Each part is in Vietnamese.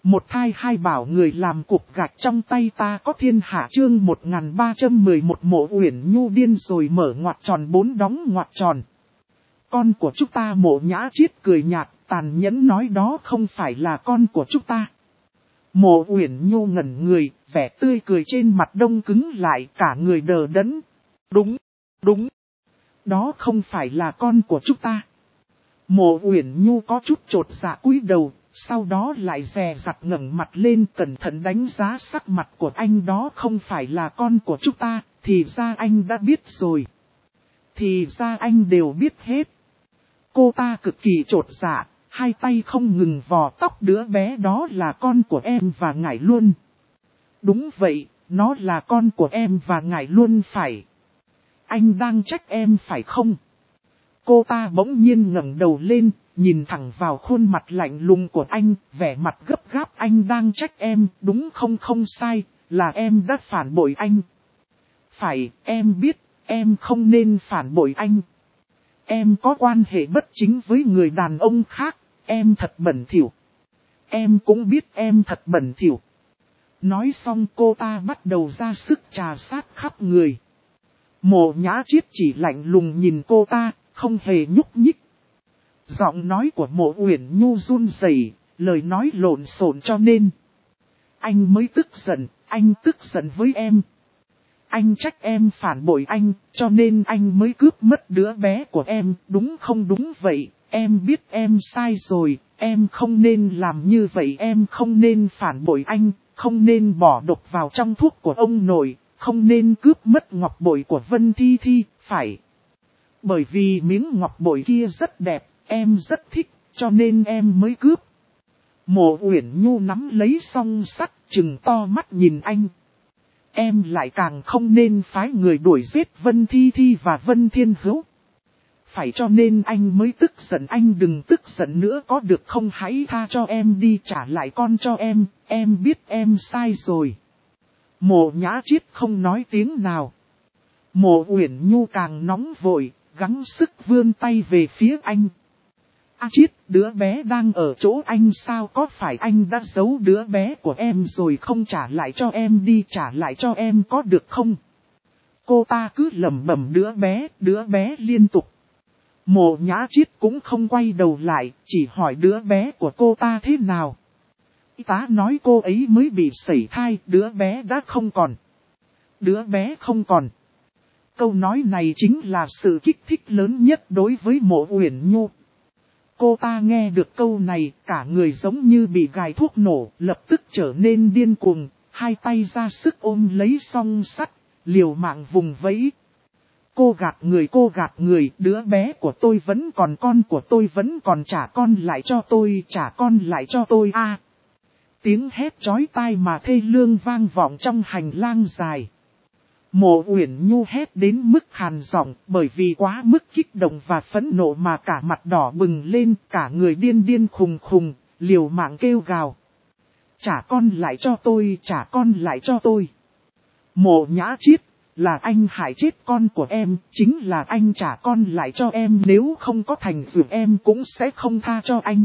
Một thai hai bảo người làm cục gạch trong tay ta có thiên hạ chương 1311 Mộ Uyển Nhu điên rồi mở ngoặc tròn 4 đóng ngoặc tròn. Con của chúng ta Mộ Nhã Chiết cười nhạt, tàn nhẫn nói đó không phải là con của chúng ta. Mộ Uyển Nhu ngẩn người, vẻ tươi cười trên mặt đông cứng lại, cả người đờ đẫn. Đúng. Đó không phải là con của chúng ta. Mộ Uyển Nhu có chút chột dạ cúi đầu, sau đó lại dè dặt ngẩng mặt lên cẩn thận đánh giá sắc mặt của anh. Đó không phải là con của chúng ta, thì ra anh đã biết rồi. Thì ra anh đều biết hết. Cô ta cực kỳ chột dạ, hai tay không ngừng vò tóc đứa bé đó là con của em và ngài luôn. Đúng vậy, nó là con của em và ngài luôn phải. Anh đang trách em phải không? Cô ta bỗng nhiên ngẩng đầu lên, nhìn thẳng vào khuôn mặt lạnh lùng của anh, vẻ mặt gấp gáp. Anh đang trách em, đúng không? Không sai, là em đã phản bội anh. Phải, em biết, em không nên phản bội anh. Em có quan hệ bất chính với người đàn ông khác, em thật bẩn thỉu. Em cũng biết em thật bẩn thỉu. Nói xong cô ta bắt đầu ra sức trà sát khắp người. Mộ Nhã Chiết chỉ lạnh lùng nhìn cô ta, không hề nhúc nhích. Giọng nói của Mộ Uyển Nhu run rẩy, lời nói lộn xộn cho nên. Anh mới tức giận, anh tức giận với em. Anh trách em phản bội anh, cho nên anh mới cướp mất đứa bé của em, đúng không? Đúng vậy, em biết em sai rồi, em không nên làm như vậy, em không nên phản bội anh, không nên bỏ độc vào trong thuốc của ông nội, không nên cướp mất ngọc bội của Vân Thi Thi, phải. Bởi vì miếng ngọc bội kia rất đẹp, em rất thích, cho nên em mới cướp. Mộ Uyển Nhu nắm lấy song sắt, trừng to mắt nhìn anh. Em lại càng không nên phái người đuổi giết Vân Thi Thi và Vân Thiên Hữu. Phải, cho nên anh mới tức giận. Anh đừng tức giận nữa có được không? Hãy tha cho em đi, trả lại con cho em biết em sai rồi. Mộ Nhã Chiết không nói tiếng nào. Mộ Uyển Nhu càng nóng vội, gắng sức vươn tay về phía anh. Chiết, đứa bé đang ở chỗ anh sao? Có phải anh đã giấu đứa bé của em rồi không? Trả lại cho em đi, trả lại cho em có được không? Cô ta cứ lẩm bẩm đứa bé liên tục. Mộ Nhã Chiết cũng không quay đầu lại, chỉ hỏi đứa bé của cô ta thế nào. Y tá nói cô ấy mới bị sẩy thai, đứa bé đã không còn. Đứa bé không còn. Câu nói này chính là sự kích thích lớn nhất đối với Mộ Uyển Nhu. Cô ta nghe được câu này, cả người giống như bị gài thuốc nổ, lập tức trở nên điên cuồng, hai tay ra sức ôm lấy song sắt, liều mạng vùng vẫy. Cô gạt người, đứa bé của tôi vẫn còn, con của tôi vẫn còn, trả con lại cho tôi, trả con lại cho tôi a. Tiếng hét chói tai mà thê lương vang vọng trong hành lang dài. Mộ Uyển Nhu hét đến mức khàn giọng, bởi vì quá mức kích động và phẫn nộ mà cả mặt đỏ bừng lên, cả người điên khùng khùng, liều mạng kêu gào. Trả con lại cho tôi, trả con lại cho tôi. Mộ Nhã Chiết, là anh hại chết con của em, chính là anh trả con lại cho em, nếu không có thành tựu em cũng sẽ không tha cho anh.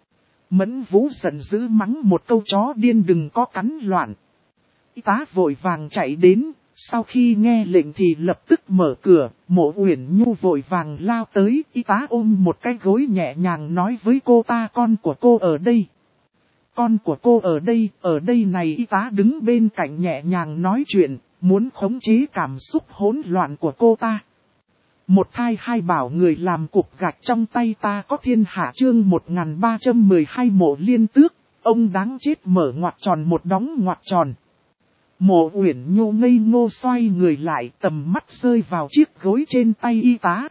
Mẫn Vũ giận dữ mắng một câu chó điên đừng có cắn loạn. Y tá vội vàng chạy đến, sau khi nghe lệnh thì lập tức mở cửa. Mộ Uyển Nhu vội vàng lao tới, y tá ôm một cái gối nhẹ nhàng nói với cô ta con của cô ở đây. Con của cô ở đây này. Y tá đứng bên cạnh nhẹ nhàng nói chuyện, muốn khống chế cảm xúc hỗn loạn của cô ta. Một thai hai bảo người làm cục gạch trong tay ta có thiên hạ chương 1312 Mộ Liên Tước, ông đáng chết mở ngoặc tròn một đóng ngoặc tròn. Mộ Uyển Nhu ngây ngô xoay người lại, tầm mắt rơi vào chiếc gối trên tay y tá.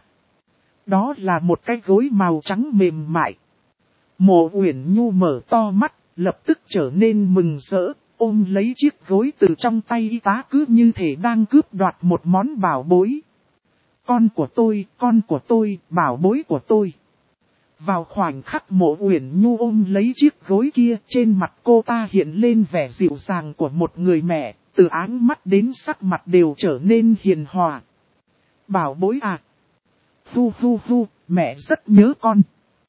Đó là một cái gối màu trắng mềm mại. Mộ Uyển Nhu mở to mắt, lập tức trở nên mừng rỡ, ôm lấy chiếc gối từ trong tay y tá cứ như thể đang cướp đoạt một món bảo bối. Con của tôi, bảo bối của tôi. Vào khoảnh khắc Mộ Uyển Nhu ôm lấy chiếc gối kia, trên mặt cô ta hiện lên vẻ dịu dàng của một người mẹ, từ áng mắt đến sắc mặt đều trở nên hiền hòa. Bảo bối à! Mẹ rất nhớ con.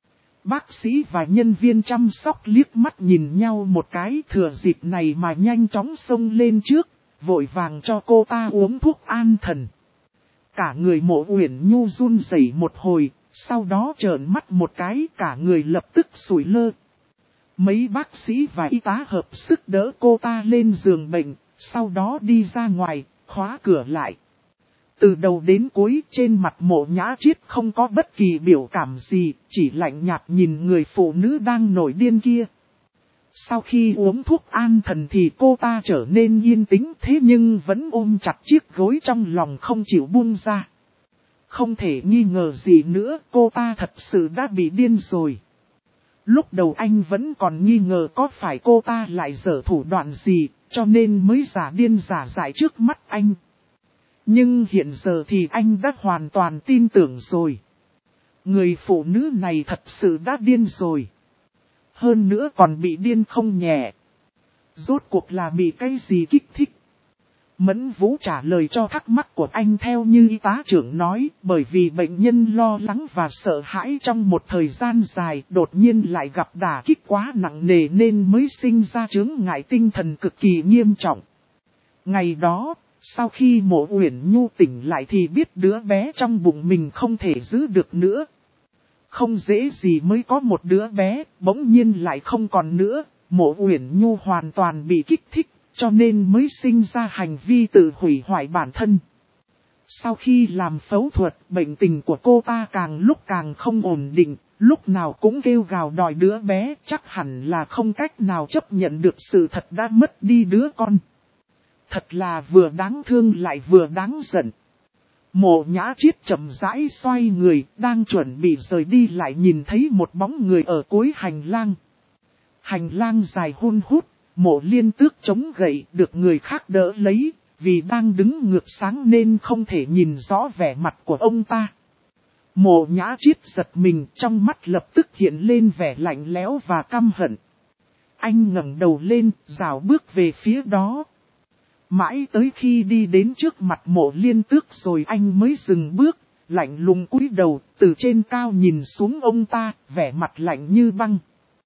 Bác sĩ và nhân viên chăm sóc liếc mắt nhìn nhau một cái, thừa dịp này mà nhanh chóng xông lên trước, vội vàng cho cô ta uống thuốc an thần. Cả người Mộ Uyển Nhu run rẩy một hồi, sau đó trợn mắt một cái, cả người lập tức sụi lơ. Mấy bác sĩ và y tá hợp sức đỡ cô ta lên giường bệnh, sau đó đi ra ngoài, khóa cửa lại. Từ đầu đến cuối trên mặt Mộ Nhã Triết không có bất kỳ biểu cảm gì, chỉ lạnh nhạt nhìn người phụ nữ đang nổi điên kia. Sau khi uống thuốc an thần thì cô ta trở nên yên tĩnh, thế nhưng vẫn ôm chặt chiếc gối trong lòng không chịu buông ra. Không thể nghi ngờ gì nữa, cô ta thật sự đã bị điên rồi. Lúc đầu anh vẫn còn nghi ngờ có phải cô ta lại giở thủ đoạn gì, cho nên mới giả điên giả dại trước mắt anh. Nhưng hiện giờ thì anh đã hoàn toàn tin tưởng rồi. Người phụ nữ này thật sự đã điên rồi. Hơn nữa còn bị điên không nhẹ. Rốt cuộc là bị cái gì kích thích? Mẫn Vũ trả lời cho thắc mắc của anh theo như y tá trưởng nói, bởi vì bệnh nhân lo lắng và sợ hãi trong một thời gian dài, đột nhiên lại gặp đả kích quá nặng nề nên mới sinh ra chướng ngại tinh thần cực kỳ nghiêm trọng. Ngày đó, sau khi Mộ Uyển Nhu tỉnh lại thì biết đứa bé trong bụng mình không thể giữ được nữa. Không dễ gì mới có một đứa bé, bỗng nhiên lại không còn nữa, Mộ Uyển Nhu hoàn toàn bị kích thích, cho nên mới sinh ra hành vi tự hủy hoại bản thân. Sau khi làm phẫu thuật, bệnh tình của cô ta càng lúc càng không ổn định, lúc nào cũng kêu gào đòi đứa bé, chắc hẳn là không cách nào chấp nhận được sự thật đã mất đi đứa con. Thật là vừa đáng thương lại vừa đáng giận. Mộ Nhã Triết chậm rãi xoay người, đang chuẩn bị rời đi lại nhìn thấy một bóng người ở cuối hành lang. Hành lang dài hun hút, Mộ Liên Tước chống gậy được người khác đỡ lấy, vì đang đứng ngược sáng nên không thể nhìn rõ vẻ mặt của ông ta. Mộ Nhã Triết giật mình, trong mắt lập tức hiện lên vẻ lạnh lẽo và căm hận. Anh ngẩng đầu lên, rảo bước về phía đó. Mãi tới khi đi đến trước mặt Mộ Liên Tước rồi anh mới dừng bước, lạnh lùng cúi đầu, từ trên cao nhìn xuống ông ta, vẻ mặt lạnh như băng.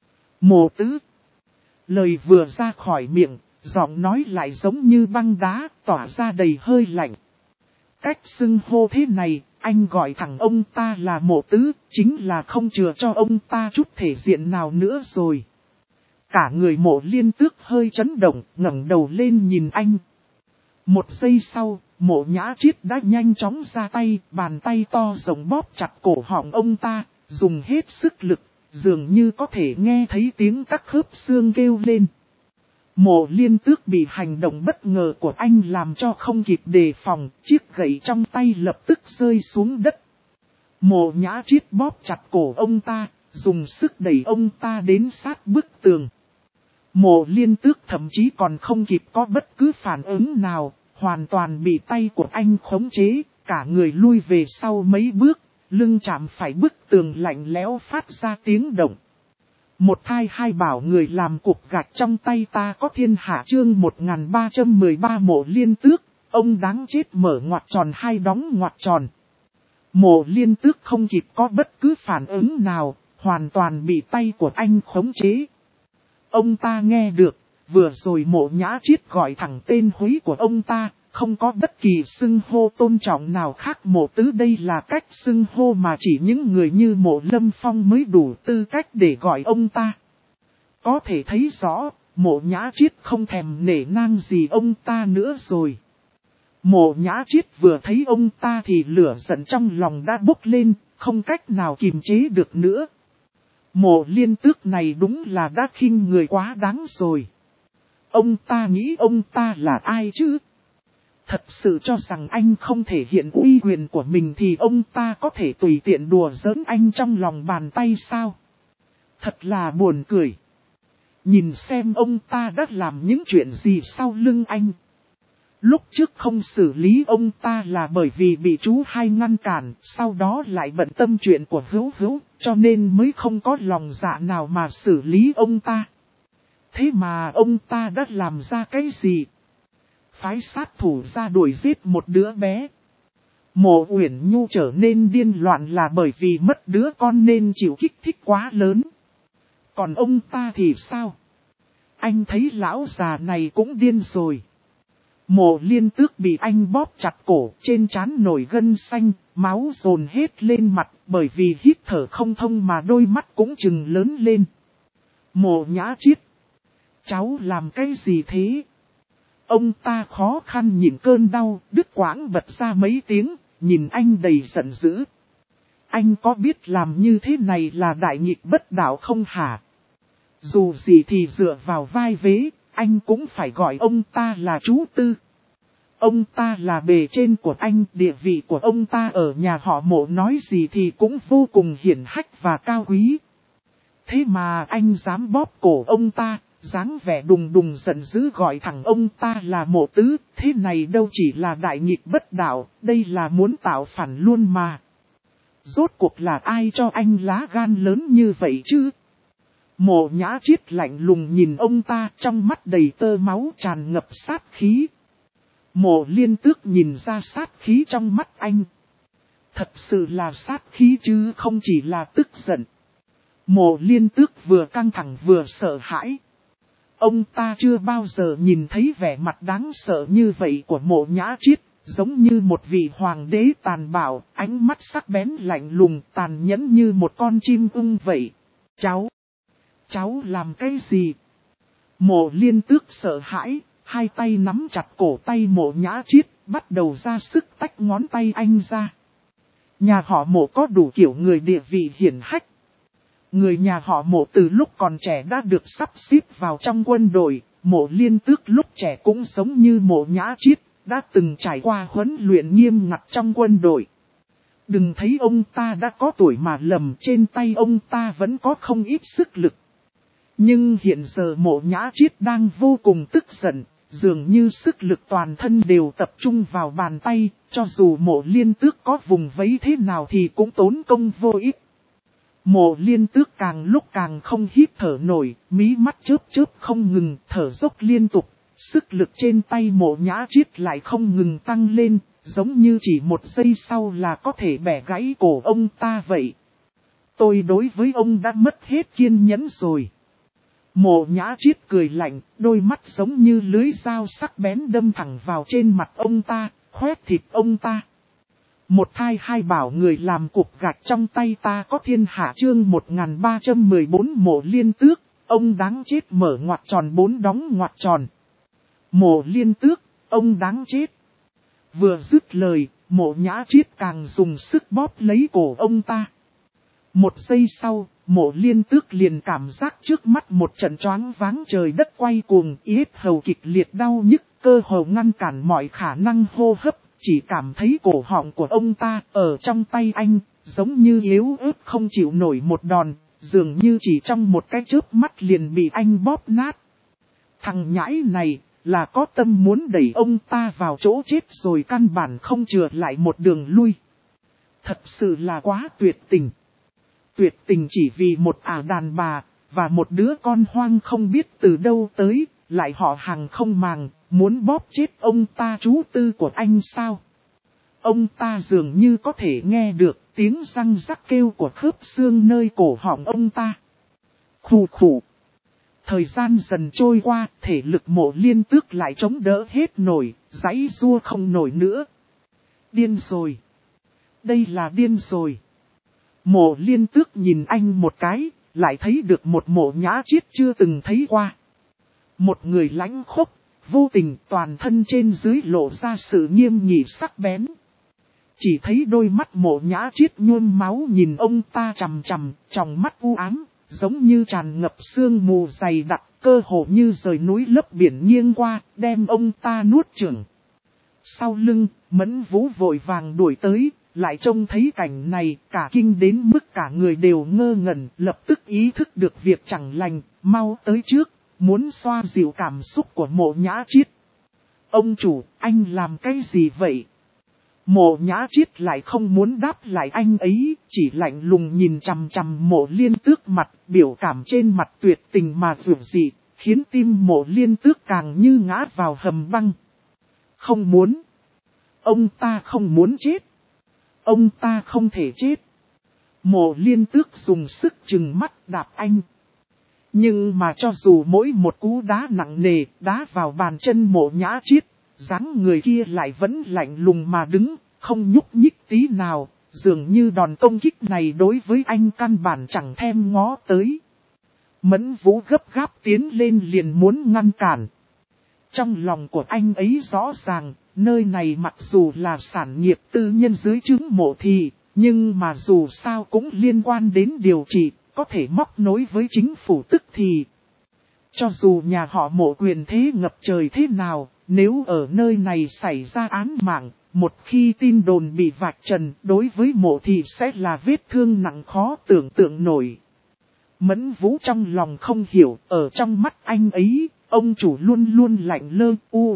Mộ Tứ. Lời vừa ra khỏi miệng, giọng nói lại giống như băng đá, tỏa ra đầy hơi lạnh. Cách xưng hô thế này, anh gọi thẳng ông ta là Mộ Tứ, chính là không chừa cho ông ta chút thể diện nào nữa rồi. Cả người Mộ Liên Tước hơi chấn động, ngẩng đầu lên nhìn anh. Một giây sau, Mộ Nhã Triết đã nhanh chóng ra tay, bàn tay to rộng bóp chặt cổ họng ông ta, dùng hết sức lực, dường như có thể nghe thấy tiếng các khớp xương kêu lên. Mộ Liên Tước bị hành động bất ngờ của anh làm cho không kịp đề phòng, chiếc gậy trong tay lập tức rơi xuống đất. Mộ Nhã Triết bóp chặt cổ ông ta, dùng sức đẩy ông ta đến sát bức tường. Mộ Liên Tước thậm chí còn không kịp có bất cứ phản ứng nào, hoàn toàn bị tay của anh khống chế, cả người lui về sau mấy bước, lưng chạm phải bức tường lạnh lẽo phát ra tiếng động. Một thai hai bảo người làm cục gạch trong tay ta có thiên hạ chương 1313 Mộ Liên Tước, ông đáng chết mở ngoặc tròn hai đóng ngoặc tròn. Mộ Liên Tước không kịp có bất cứ phản ứng nào, hoàn toàn bị tay của anh khống chế. Ông ta nghe được, vừa rồi Mộ Nhã Triết gọi thẳng tên húy của ông ta, không có bất kỳ xưng hô tôn trọng nào khác. Mộ Tứ đây là cách xưng hô mà chỉ những người như Mộ Lâm Phong mới đủ tư cách để gọi ông ta. Có thể thấy rõ, Mộ Nhã Triết không thèm nể nang gì ông ta nữa rồi. Mộ Nhã Triết vừa thấy ông ta thì lửa giận trong lòng đã bốc lên, không cách nào kìm chế được nữa. Mộ Liên Tước này đúng là đã khinh người quá đáng rồi. Ông ta nghĩ ông ta là ai chứ? Thật sự cho rằng anh không thể hiện uy quyền của mình thì ông ta có thể tùy tiện đùa giỡn anh trong lòng bàn tay sao? Thật là buồn cười. Nhìn xem ông ta đã làm những chuyện gì sau lưng anh. Lúc trước không xử lý ông ta là bởi vì bị chú hai ngăn cản, sau đó lại bận tâm chuyện của Hữu Hữu, cho nên mới không có lòng dạ nào mà xử lý ông ta. Thế mà ông ta đã làm ra cái gì? Phái sát thủ ra đuổi giết một đứa bé. Mộ Uyển Nhu trở nên điên loạn là bởi vì mất đứa con nên chịu kích thích quá lớn. Còn ông ta thì sao? Anh thấy lão già này cũng điên rồi. Mộ Liên Tước bị anh bóp chặt cổ, trên trán nổi gân xanh, máu dồn hết lên mặt bởi vì hít thở không thông mà đôi mắt cũng trừng lớn lên. Mộ Nhã Chiết, cháu làm cái gì thế? Ông ta khó khăn nhịn cơn đau, đứt quãng bật ra mấy tiếng, nhìn anh đầy giận dữ. Anh có biết làm như thế này là đại nghịch bất đạo không hả? Dù gì thì dựa vào vai vế, anh cũng phải gọi ông ta là chú Tư. Ông ta là bề trên của anh, địa vị của ông ta ở nhà họ Mộ nói gì thì cũng vô cùng hiển hách và cao quý. Thế mà anh dám bóp cổ ông ta, dáng vẻ đùng đùng giận dữ gọi thẳng ông ta là Mộ Tứ, thế này đâu chỉ là đại nghịch bất đạo, đây là muốn tạo phản luôn mà. Rốt cuộc là ai cho anh lá gan lớn như vậy chứ? Mộ Nhã Chiết lạnh lùng nhìn ông ta, trong mắt đầy tơ máu tràn ngập sát khí. Mộ Liên Tước nhìn ra sát khí trong mắt anh. Thật sự là sát khí chứ không chỉ là tức giận. Mộ Liên Tước vừa căng thẳng vừa sợ hãi. Ông ta chưa bao giờ nhìn thấy vẻ mặt đáng sợ như vậy của Mộ Nhã Chiết, giống như một vị hoàng đế tàn bạo, ánh mắt sắc bén lạnh lùng tàn nhẫn như một con chim ưng vậy. Cháu làm cái gì? Mộ Liên Tước sợ hãi, hai tay nắm chặt cổ tay Mộ Nhã Chiết, bắt đầu ra sức tách ngón tay anh ra. Nhà họ Mộ có đủ kiểu người địa vị hiển hách. Người nhà họ Mộ từ lúc còn trẻ đã được sắp xếp vào trong quân đội, Mộ Liên Tước lúc trẻ cũng giống như Mộ Nhã Chiết, đã từng trải qua huấn luyện nghiêm ngặt trong quân đội. Đừng thấy ông ta đã có tuổi mà lầm, trên tay ông ta vẫn có không ít sức lực. Nhưng hiện giờ Mộ Nhã Chiết đang vô cùng tức giận, dường như sức lực toàn thân đều tập trung vào bàn tay, cho dù Mộ Liên Tước có vùng vẫy thế nào thì cũng tốn công vô ích. Mộ Liên Tước càng lúc càng không hít thở nổi, mí mắt chớp chớp không ngừng, thở dốc liên tục, sức lực trên tay Mộ Nhã Chiết lại không ngừng tăng lên, giống như chỉ một giây sau là có thể bẻ gãy cổ ông ta vậy. Tôi đối với ông đã mất hết kiên nhẫn rồi. Mộ Nhã Chiết cười lạnh, đôi mắt giống như lưới dao sắc bén đâm thẳng vào trên mặt ông ta, khoét thịt ông ta. Một thai hai bảo người làm cục gạch trong tay ta có thiên hạ chương 1314 Mộ Liên Tước, ông đáng chết mở ngoặc tròn 4 đóng ngoặc tròn. Mộ Liên Tước, ông đáng chết. Vừa dứt lời, Mộ Nhã Chiết càng dùng sức bóp lấy cổ ông ta. Một giây sau, Mộ Liên Tước liền cảm giác trước mắt một trận choáng váng trời đất quay cuồng, yết hầu kịch liệt đau nhức, cơ hồ ngăn cản mọi khả năng hô hấp, chỉ cảm thấy cổ họng của ông ta ở trong tay anh, giống như yếu ớt không chịu nổi một đòn, dường như chỉ trong một cái chớp mắt liền bị anh bóp nát. Thằng nhãi này là có tâm muốn đẩy ông ta vào chỗ chết rồi căn bản không chừa lại một đường lui. Thật sự là quá tuyệt tình. Tuyệt tình chỉ vì một đàn bà, và một đứa con hoang không biết từ đâu tới, lại họ hàng không màng, muốn bóp chết ông ta chú Tư của anh sao? Ông ta dường như có thể nghe được tiếng răng rắc kêu của khớp xương nơi cổ họng ông ta. Khủ khủ. Thời gian dần trôi qua, thể lực Mộ Liên Tước lại chống đỡ hết nổi, giãy giụa không nổi nữa. Điên rồi. Đây là điên rồi. Mộ Liên Tước nhìn anh một cái, lại thấy được một Mộ Nhã Chiết chưa từng thấy qua. Một người lãnh khốc, vô tình toàn thân trên dưới lộ ra sự nghiêm nghị sắc bén. Chỉ thấy đôi mắt Mộ Nhã Chiết nhuốm máu nhìn ông ta chằm chằm, trong mắt u ám, giống như tràn ngập sương mù dày đặc, cơ hồ như rời núi lấp biển nghiêng qua, đem ông ta nuốt chửng. Sau lưng, Mẫn Vũ vội vàng đuổi tới, lại trông thấy cảnh này, cả kinh đến mức cả người đều ngơ ngẩn, lập tức ý thức được việc chẳng lành, mau tới trước, muốn xoa dịu cảm xúc của Mộ Nhã Chiết. Ông chủ, anh làm cái gì vậy? Mộ Nhã Chiết lại không muốn đáp lại anh ấy, chỉ lạnh lùng nhìn chằm chằm Mộ Liên Tước mặt, biểu cảm trên mặt tuyệt tình mà dường dị, khiến tim Mộ Liên Tước càng như ngã vào hầm băng. Không muốn. Ông ta không muốn chết. Ông ta không thể chết. Mộ Liên Tước dùng sức trừng mắt đạp anh. Nhưng mà cho dù mỗi một cú đá nặng nề đá vào bàn chân Mộ Nhã Chiết, dáng người kia lại vẫn lạnh lùng mà đứng, không nhúc nhích tí nào, dường như đòn công kích này đối với anh căn bản chẳng thèm ngó tới. Mẫn Vũ gấp gáp tiến lên liền muốn ngăn cản. Trong lòng của anh ấy rõ ràng, nơi này mặc dù là sản nghiệp tư nhân dưới trướng Mộ Thị, nhưng mà dù sao cũng liên quan đến điều trị, có thể móc nối với chính phủ tức thì. Cho dù nhà họ Mộ quyền thế ngập trời thế nào, nếu ở nơi này xảy ra án mạng, một khi tin đồn bị vạch trần, đối với Mộ Thị sẽ là vết thương nặng khó tưởng tượng nổi. Mẫn Vũ trong lòng không hiểu, ở trong mắt anh ấy, ông chủ luôn luôn lạnh lơ,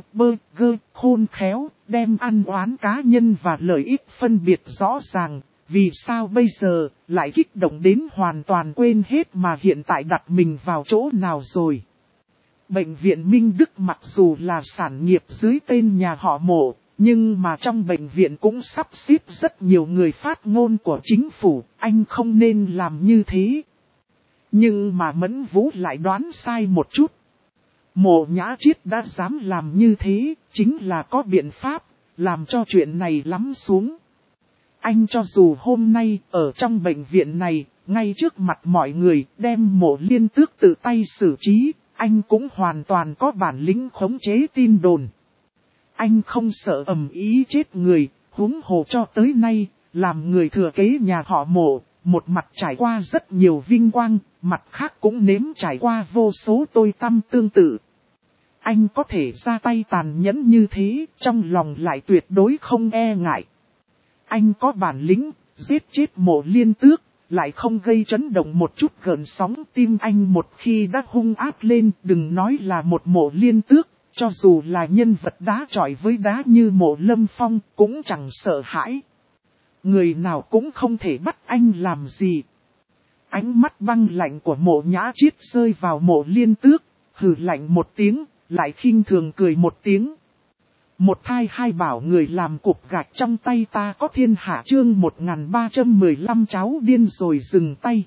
khôn khéo, đem ăn oán cá nhân và lợi ích phân biệt rõ ràng. Vì sao bây giờ lại kích động đến hoàn toàn quên hết mà hiện tại đặt mình vào chỗ nào rồi? Bệnh viện Minh Đức mặc dù là sản nghiệp dưới tên nhà họ Mộ, nhưng mà trong bệnh viện cũng sắp xếp rất nhiều người phát ngôn của chính phủ, anh không nên làm như thế. Nhưng mà Mẫn Vũ lại đoán sai một chút. Mộ Nhã Chiết đã dám làm như thế, chính là có biện pháp, làm cho chuyện này lắng xuống. Anh cho dù hôm nay ở trong bệnh viện này, ngay trước mặt mọi người đem Mộ Liên Tước tự tay xử trí, anh cũng hoàn toàn có bản lĩnh khống chế tin đồn. Anh không sợ ầm ý chết người, huống hồ cho tới nay, làm người thừa kế nhà họ Mộ, một mặt trải qua rất nhiều vinh quang, mặt khác cũng nếm trải qua vô số tối tăm tương tự. Anh có thể ra tay tàn nhẫn như thế, trong lòng lại tuyệt đối không e ngại. Anh có bản lĩnh, giết chết Mộ Liên Tước, lại không gây chấn động một chút gợn sóng tim anh một khi đã hung áp lên, đừng nói là một Mộ Liên Tước, cho dù là nhân vật đá chọi với đá như Mộ Lâm Phong cũng chẳng sợ hãi. Người nào cũng không thể bắt anh làm gì. Ánh mắt băng lạnh của Mộ Nhã Chiết rơi vào Mộ Liên Tước, hừ lạnh một tiếng, lại khinh thường cười một tiếng. Một thai hai bảo người làm cục gạch trong tay ta có thiên hạ chương 1315 cháu điên rồi dừng tay.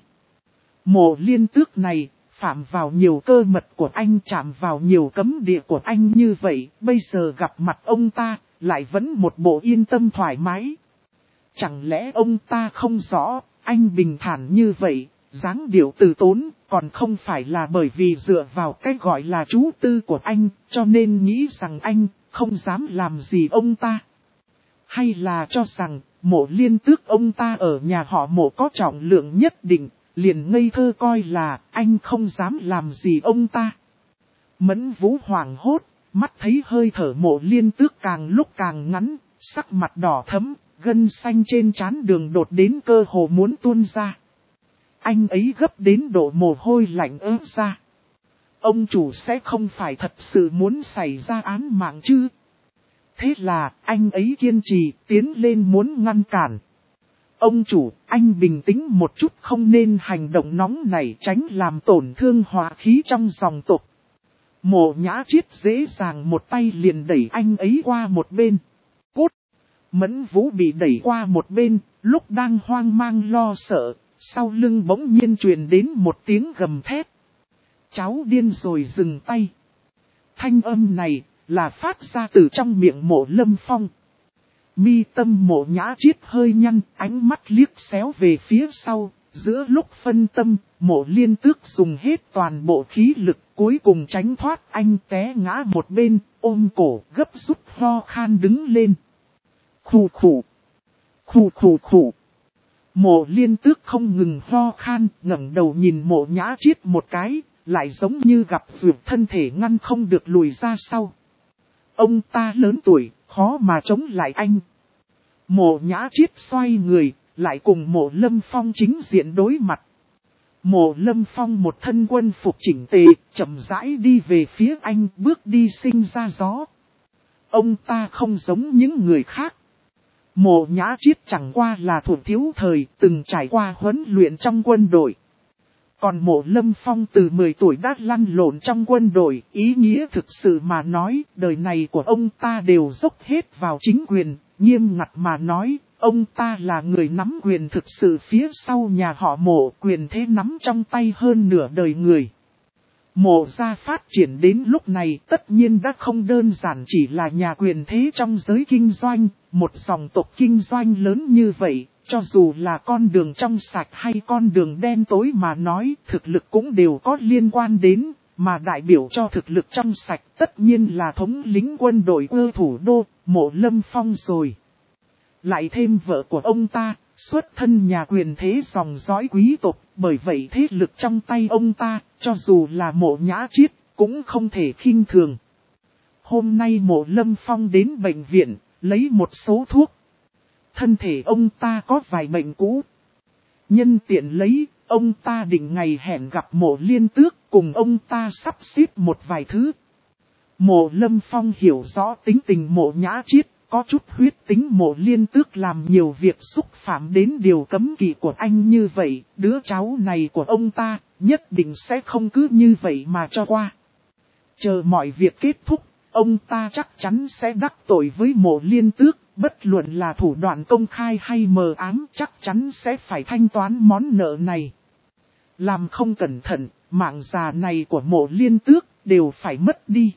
Mộ Liên Tước này, phạm vào nhiều cơ mật của anh, chạm vào nhiều cấm địa của anh như vậy, bây giờ gặp mặt ông ta, lại vẫn một bộ yên tâm thoải mái. Chẳng lẽ ông ta không rõ, anh bình thản như vậy, dáng điệu từ tốn, còn không phải là bởi vì dựa vào cái gọi là chú tư của anh, cho nên nghĩ rằng anh không dám làm gì ông ta. Hay là cho rằng, Mộ Liên Tước ông ta ở nhà họ Mộ có trọng lượng nhất định, liền ngây thơ coi là anh không dám làm gì ông ta. Mẫn Vũ hoảng hốt, mắt thấy hơi thở Mộ Liên Tước càng lúc càng ngắn, sắc mặt đỏ thẫm, gân xanh trên trán đường đột đến cơ hồ muốn tuôn ra. Anh ấy gấp đến độ mồ hôi lạnh ướt ra. Ông chủ sẽ không phải thật sự muốn xảy ra án mạng chứ? Thế là anh ấy kiên trì tiến lên muốn ngăn cản. Ông chủ, anh bình tĩnh một chút, không nên hành động nóng này, tránh làm tổn thương hòa khí trong dòng tộc. Mộ Nhã Chiết dễ dàng một tay liền đẩy anh ấy qua một bên. Cút! Mẫn Vũ bị đẩy qua một bên, lúc đang hoang mang lo sợ, sau lưng bỗng nhiên truyền đến một tiếng gầm thét. Cháu điên rồi dừng tay. Thanh âm này là phát ra từ trong miệng Mộ Lâm Phong. Mi tâm Mộ Nhã Chiết hơi nhăn, ánh mắt liếc xéo về phía sau. Giữa lúc phân tâm, Mộ Liên Tước dùng hết toàn bộ khí lực, cuối cùng tránh thoát, anh té ngã một bên, ôm cổ gấp rút ho khan đứng lên. Khủ khủ, khủ khủ khủ. Mộ Liên Tước không ngừng ho khan, ngẩng đầu nhìn Mộ Nhã Chiết một cái, lại giống như gặp dược, thân thể ngăn không được lùi ra sau. Ông ta lớn tuổi, khó mà chống lại anh. Mộ Nhã Chiết xoay người, lại cùng Mộ Lâm Phong chính diện đối mặt. Mộ Lâm Phong một thân quân phục chỉnh tề, chậm rãi đi về phía anh, bước đi sinh ra gió. Ông ta không giống những người khác. Mộ Nhã Chiết chẳng qua là thủ thiếu thời, từng trải qua huấn luyện trong quân đội. Còn Mộ Lâm Phong từ 10 tuổi đã lăn lộn trong quân đội, ý nghĩa thực sự mà nói, đời này của ông ta đều dốc hết vào chính quyền, nghiêm ngặt mà nói, ông ta là người nắm quyền thực sự phía sau nhà họ Mộ, quyền thế nắm trong tay hơn nửa đời người. Mộ gia phát triển đến lúc này tất nhiên đã không đơn giản chỉ là nhà quyền thế trong giới kinh doanh, một dòng tộc kinh doanh lớn như vậy, cho dù là con đường trong sạch hay con đường đen tối mà nói, thực lực cũng đều có liên quan đến, mà đại biểu cho thực lực trong sạch tất nhiên là thống lĩnh quân đội ơ thủ đô, Mộ Lâm Phong rồi. Lại thêm vợ của ông ta, xuất thân nhà quyền thế dòng dõi quý tộc, bởi vậy thế lực trong tay ông ta, cho dù là Mộ Nhã Chiết, cũng không thể khinh thường. Hôm nay Mộ Lâm Phong đến bệnh viện, lấy một số thuốc. Thân thể ông ta có vài bệnh cũ. Nhân tiện lấy, ông ta định ngày hẹn gặp Mộ Liên Tước, cùng ông ta sắp xếp một vài thứ. Mộ Lâm Phong hiểu rõ tính tình Mộ Nhã Chiết. Có chút huyết tính Mộ Liên Tước làm nhiều việc xúc phạm đến điều cấm kỵ của anh như vậy, đứa cháu này của ông ta nhất định sẽ không cứ như vậy mà cho qua. Chờ mọi việc kết thúc, ông ta chắc chắn sẽ đắc tội với Mộ Liên Tước, bất luận là thủ đoạn công khai hay mờ ám chắc chắn sẽ phải thanh toán món nợ này. Làm không cẩn thận, mạng già này của Mộ Liên Tước đều phải mất đi.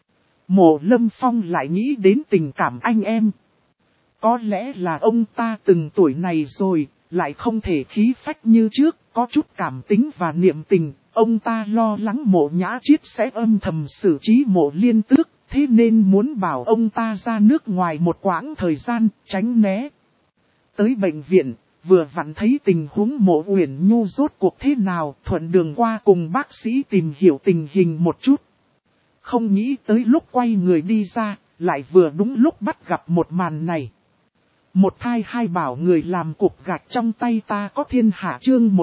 Mộ Lâm Phong lại nghĩ đến tình cảm anh em. Có lẽ là ông ta từng tuổi này rồi, lại không thể khí phách như trước, có chút cảm tính và niệm tình. Ông ta lo lắng Mộ Nhã Chiết sẽ âm thầm xử trí Mộ Liên Tước, thế nên muốn bảo ông ta ra nước ngoài một quãng thời gian, tránh né. Tới bệnh viện, vừa vặn thấy tình huống Mộ Uyển Nhu rốt cuộc thế nào, thuận đường qua cùng bác sĩ tìm hiểu tình hình một chút. Không nghĩ tới lúc quay người đi ra, lại vừa đúng lúc bắt gặp một màn này. Một thai hai bảo người làm cục gạch trong tay ta có thiên hạ chương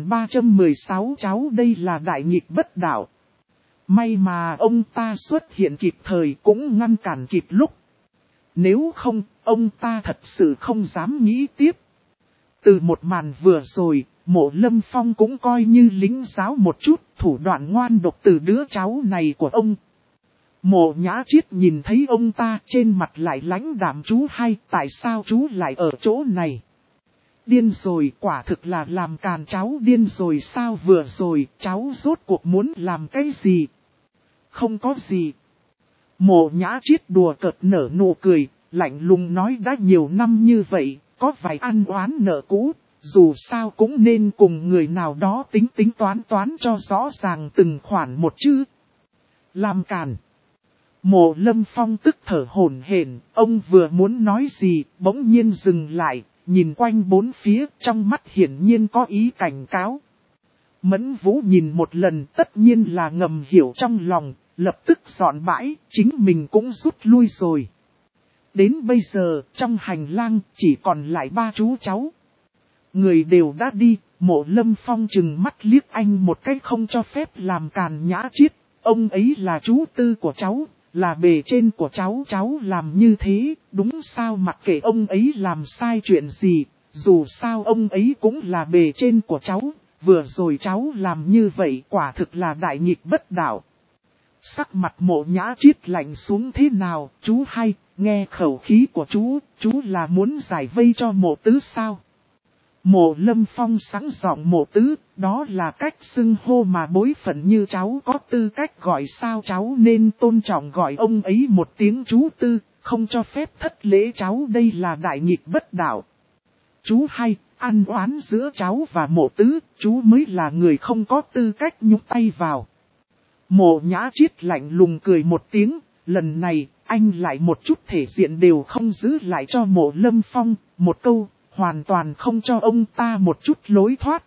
1316 cháu đây là đại nghịch bất đạo. May mà ông ta xuất hiện kịp thời cũng ngăn cản kịp lúc. Nếu không, ông ta thật sự không dám nghĩ tiếp. Từ một màn vừa rồi, Mộ Lâm Phong cũng coi như lính giáo một chút thủ đoạn ngoan độc từ đứa cháu này của ông. Mộ Nhã Chiết nhìn thấy ông ta trên mặt lại lãnh đạm chú hay tại sao chú lại ở chỗ này. Điên rồi quả thực là làm càn cháu điên rồi sao vừa rồi cháu rốt cuộc muốn làm cái gì. Không có gì. Mộ Nhã Chiết đùa cợt nở nụ cười, lạnh lùng nói đã nhiều năm như vậy, có vài ăn oán nợ cũ, dù sao cũng nên cùng người nào đó tính toán cho rõ ràng từng khoản một chứ. Làm càn. Mộ Lâm Phong tức thở hổn hển, ông vừa muốn nói gì, bỗng nhiên dừng lại, nhìn quanh bốn phía, trong mắt hiển nhiên có ý cảnh cáo. Mẫn Vũ nhìn một lần tất nhiên là ngầm hiểu trong lòng, lập tức dọn bãi, chính mình cũng rút lui rồi. Đến bây giờ, trong hành lang, chỉ còn lại ba chú cháu. Người đều đã đi, Mộ Lâm Phong chừng mắt liếc anh một cách không cho phép làm càn Nhã Chiết, ông ấy là chú tư của cháu. Là bề trên của cháu làm như thế, đúng sao mặc kệ ông ấy làm sai chuyện gì, dù sao ông ấy cũng là bề trên của cháu, vừa rồi cháu làm như vậy quả thực là đại nghịch bất đạo. Sắc mặt Mộ Nhã Chiết lạnh xuống thế nào, chú hay, nghe khẩu khí của chú là muốn giải vây cho Mộ Tứ sao? Mộ Lâm Phong sẵn giọng Mộ Tứ, đó là cách xưng hô mà bối phận như cháu có tư cách gọi sao cháu nên tôn trọng gọi ông ấy một tiếng chú Tư, không cho phép thất lễ cháu đây là đại nghịch bất đạo. Chú hay, ăn oán giữa cháu và Mộ Tứ, chú mới là người không có tư cách nhúc tay vào. Mộ Nhã Chiết lạnh lùng cười một tiếng, lần này anh lại một chút thể diện đều không giữ lại cho Mộ Lâm Phong, một câu. Hoàn toàn không cho ông ta một chút lối thoát.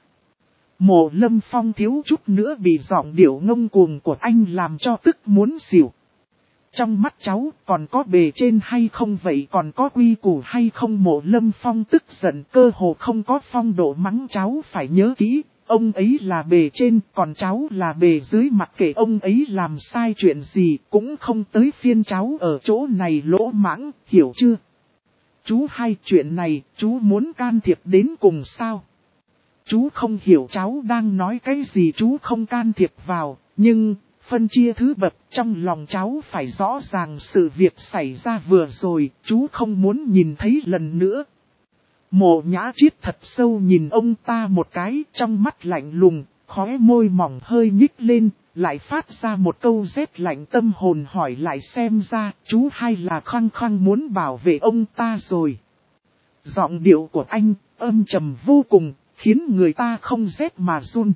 Mộ Lâm Phong thiếu chút nữa bị giọng điệu ngông cuồng của anh làm cho tức muốn xỉu. Trong mắt cháu còn có bề trên hay không vậy còn có quy củ hay không Mộ Lâm Phong tức giận cơ hồ không có phong độ mắng cháu phải nhớ kỹ. Ông ấy là bề trên còn cháu là bề dưới mặc kệ ông ấy làm sai chuyện gì cũng không tới phiên cháu ở chỗ này lỗ mãng, hiểu chưa? Chú hay chuyện này, chú muốn can thiệp đến cùng sao? Chú không hiểu cháu đang nói cái gì chú không can thiệp vào, nhưng, phân chia thứ bậc trong lòng cháu phải rõ ràng sự việc xảy ra vừa rồi, chú không muốn nhìn thấy lần nữa. Mộ Nhã Triết thật sâu nhìn ông ta một cái, trong mắt lạnh lùng, khóe môi mỏng hơi nhích lên, lại phát ra một câu rét lạnh tâm hồn, hỏi lại xem ra chú hay là khăng khăng muốn bảo vệ ông ta rồi. Giọng điệu của anh âm trầm vô cùng, khiến người ta không rét mà run.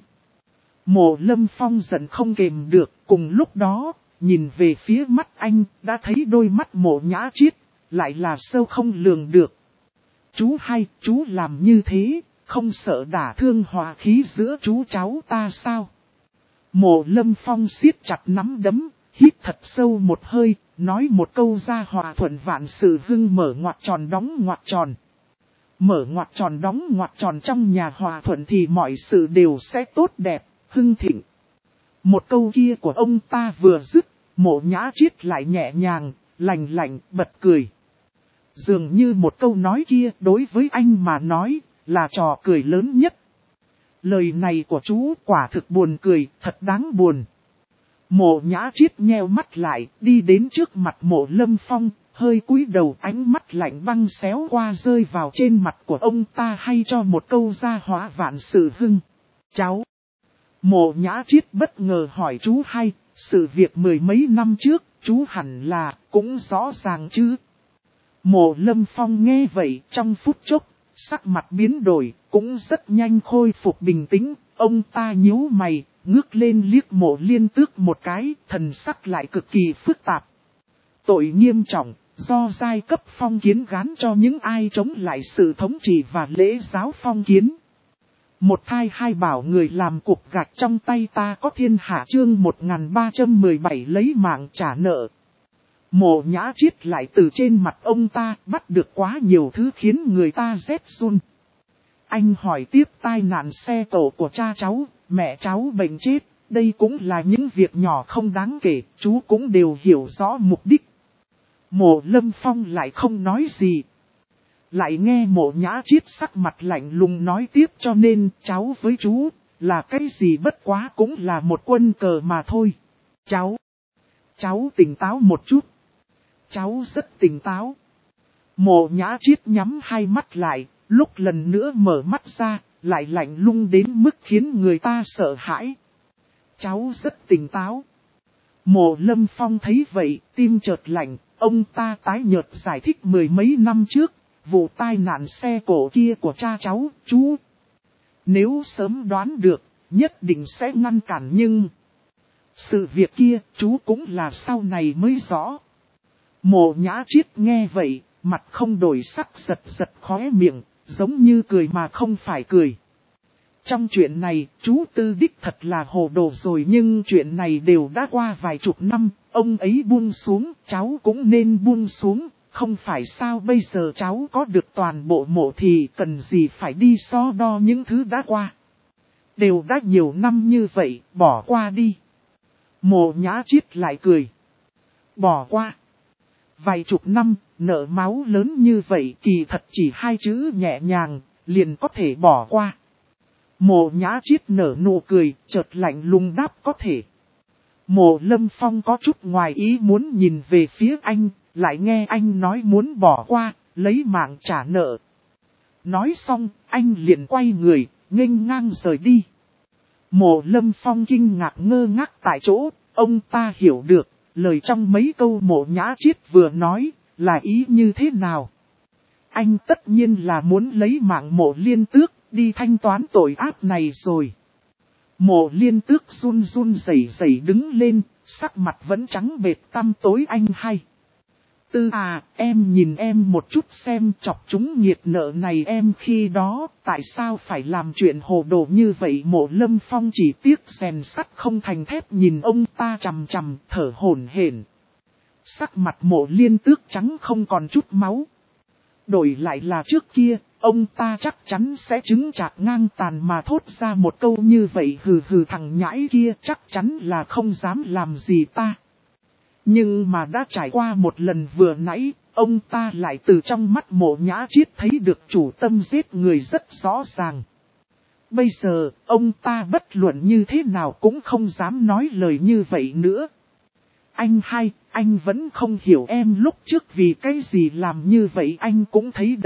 Mộ Lâm Phong giận không kềm được, cùng lúc đó, nhìn về phía mắt anh, đã thấy đôi mắt Mộ Nhã Triết, lại là sâu không lường được. Chú hay, chú làm như thế, không sợ đả thương hòa khí giữa chú cháu ta sao? Mộ Lâm Phong siết chặt nắm đấm, hít thật sâu một hơi, nói một câu ra hòa thuận vạn sự hưng, mở ngoặc tròn đóng ngoặc tròn. Mở ngoặc tròn đóng ngoặc tròn, trong nhà hòa thuận thì mọi sự đều sẽ tốt đẹp, hưng thịnh. Một câu kia của ông ta vừa dứt, Mộ Nhã Triết lại nhẹ nhàng, lạnh lạnh, bật cười. Dường như một câu nói kia đối với anh mà nói, là trò cười lớn nhất. Lời này của chú quả thực buồn cười, thật đáng buồn. Mộ Nhã Triết nheo mắt lại, đi đến trước mặt Mộ Lâm Phong, hơi cúi đầu, ánh mắt lạnh băng xéo qua rơi vào trên mặt của ông ta, hay cho một câu gia hóa vạn sự hưng. Cháu! Mộ Nhã Triết bất ngờ hỏi chú hay, sự việc mười mấy năm trước, chú hẳn là cũng rõ ràng chứ. Mộ Lâm Phong nghe vậy, trong phút chốc, sắc mặt biến đổi, cũng rất nhanh khôi phục bình tĩnh. Ông ta nhíu mày, ngước lên liếc Mộ Liên Tước một cái, thần sắc lại cực kỳ phức tạp. Tội nghiêm trọng, do giai cấp phong kiến gán cho những ai chống lại sự thống trị và lễ giáo phong kiến. Một thai hai bảo, người làm cục gạch trong tay ta có thiên hạ, chương 1317 lấy mạng trả nợ. Mộ Nhã Triết lại từ trên mặt ông ta bắt được quá nhiều thứ khiến người ta rét run. Anh hỏi tiếp, tai nạn xe cộ của cha cháu, mẹ cháu bệnh chết, đây cũng là những việc nhỏ không đáng kể, chú cũng đều hiểu rõ mục đích. Mộ Lâm Phong lại không nói gì. Lại nghe Mộ Nhã Triết sắc mặt lạnh lùng nói tiếp, cho nên cháu với chú là cái gì bất quá cũng là một quân cờ mà thôi. Cháu tỉnh táo một chút. Cháu rất tỉnh táo. Mộ Nhã Triết nhắm hai mắt lại, lúc lần nữa mở mắt ra, lại lạnh lùng đến mức khiến người ta sợ hãi. Cháu rất tỉnh táo. Mộ Lâm Phong thấy vậy, tim chợt lạnh, ông ta tái nhợt giải thích, mười mấy năm trước, vụ tai nạn xe cộ kia của cha cháu, chú. Nếu sớm đoán được, nhất định sẽ ngăn cản, nhưng sự việc kia, chú cũng là sau này mới rõ. Mộ Nhã Triết nghe vậy, mặt không đổi sắc, giật giật khóe miệng, giống như cười mà không phải cười. Trong chuyện này, chú Tư đích thật là hồ đồ rồi, nhưng chuyện này đều đã qua vài chục năm, ông ấy buông xuống, cháu cũng nên buông xuống, không phải sao? Bây giờ cháu có được toàn bộ mộ thì cần gì phải đi so đo những thứ đã qua. Đều đã nhiều năm như vậy, bỏ qua đi. Mộ Nhã Triết lại cười. Bỏ qua. Vài chục năm, nợ máu lớn như vậy, kỳ thật chỉ hai chữ nhẹ nhàng, liền có thể bỏ qua. Mộ Nhã Triết nở nụ cười, chợt lạnh lùng đáp, có thể. Mộ Lâm Phong có chút ngoài ý muốn nhìn về phía anh, lại nghe anh nói muốn bỏ qua, lấy mạng trả nợ. Nói xong, anh liền quay người, nghênh ngang rời đi. Mộ Lâm Phong kinh ngạc ngơ ngác tại chỗ, ông ta hiểu được, lời trong mấy câu Mộ Nhã Triết vừa nói, là ý như thế nào. Anh tất nhiên là muốn lấy mạng Mộ Liên Tước, đi thanh toán tội ác này rồi. Mộ Liên Tước run run rẩy rẩy đứng lên, sắc mặt vẫn trắng bệt tăm tối. Anh hay. Tư à, em nhìn em một chút xem, chọc chúng nghiệt nợ này em khi đó, tại sao phải làm chuyện hồ đồ như vậy? Mộ Lâm Phong chỉ tiếc rèn sắt không thành thép, nhìn ông ta chằm chằm, thở hổn hển. Sắc mặt Mộ Liên Tước trắng không còn chút máu. Đổi lại là trước kia, ông ta chắc chắn sẽ chứng chạc ngang tàn mà thốt ra một câu như vậy, hừ hừ, thằng nhãi kia chắc chắn là không dám làm gì ta. Nhưng mà đã trải qua một lần vừa nãy, ông ta lại từ trong mắt Mộ Nhã Triết thấy được chủ tâm giết người rất rõ ràng. Bây giờ, ông ta bất luận như thế nào cũng không dám nói lời như vậy nữa. Anh hai, anh vẫn không hiểu em lúc trước vì cái gì làm như vậy, anh cũng thấy đấy,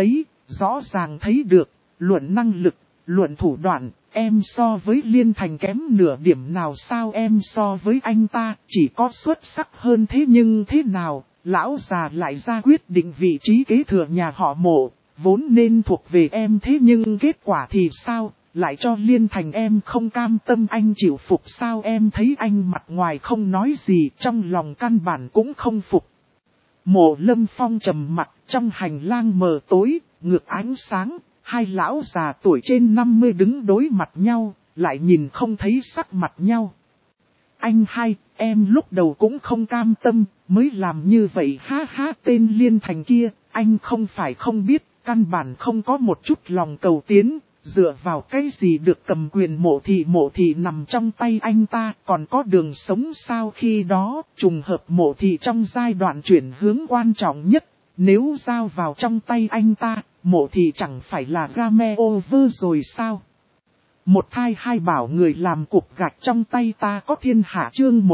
rõ ràng thấy được, luận năng lực, luận thủ đoạn, em so với Liên Thành kém nửa điểm nào sao em so với anh ta, chỉ có xuất sắc hơn thế nhưng thế nào, lão già lại ra quyết định vị trí kế thừa nhà họ Mộ, vốn nên thuộc về em thế nhưng kết quả thì sao, lại cho Liên Thành em không cam tâm anh chịu phục sao em thấy anh mặt ngoài không nói gì trong lòng căn bản cũng không phục. Mộ Lâm Phong trầm mặt trong hành lang mờ tối, ngược ánh sáng, hai lão già tuổi trên 50 đứng đối mặt nhau, lại nhìn không thấy sắc mặt nhau. Anh hai, em lúc đầu cũng không cam tâm, mới làm như vậy ha ha tên Liên Thành kia, anh không phải không biết, căn bản không có một chút lòng cầu tiến, dựa vào cái gì được cầm quyền Mộ thị nằm trong tay anh ta, còn có đường sống sao khi đó, trùng hợp Mộ thị trong giai đoạn chuyển hướng quan trọng nhất, nếu giao vào trong tay anh ta, Mộ thị chẳng phải là game over rồi sao? Một thai hai bảo người làm cục gạch trong tay ta có thiên hạ chương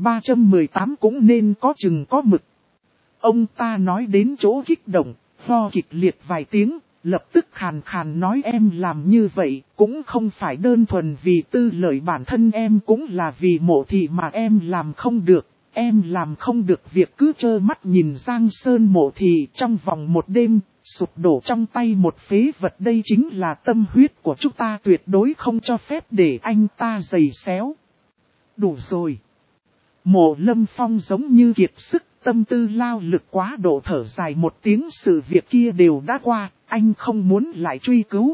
1318 cũng nên có chừng có mực. Ông ta nói đến chỗ kích động, ho kịch liệt vài tiếng, lập tức khàn khàn nói em làm như vậy, cũng không phải đơn thuần vì tư lợi bản thân em cũng là vì Mộ thị mà em làm không được. Em làm không được việc cứ trơ mắt nhìn Giang Sơn Mộ thị trong vòng một đêm, sụp đổ trong tay một phế vật đây chính là tâm huyết của chúng ta tuyệt đối không cho phép để anh ta giày xéo. Đủ rồi. Mộ Lâm Phong giống như kiệt sức tâm tư lao lực quá độ thở dài một tiếng sự việc kia đều đã qua, anh không muốn lại truy cứu,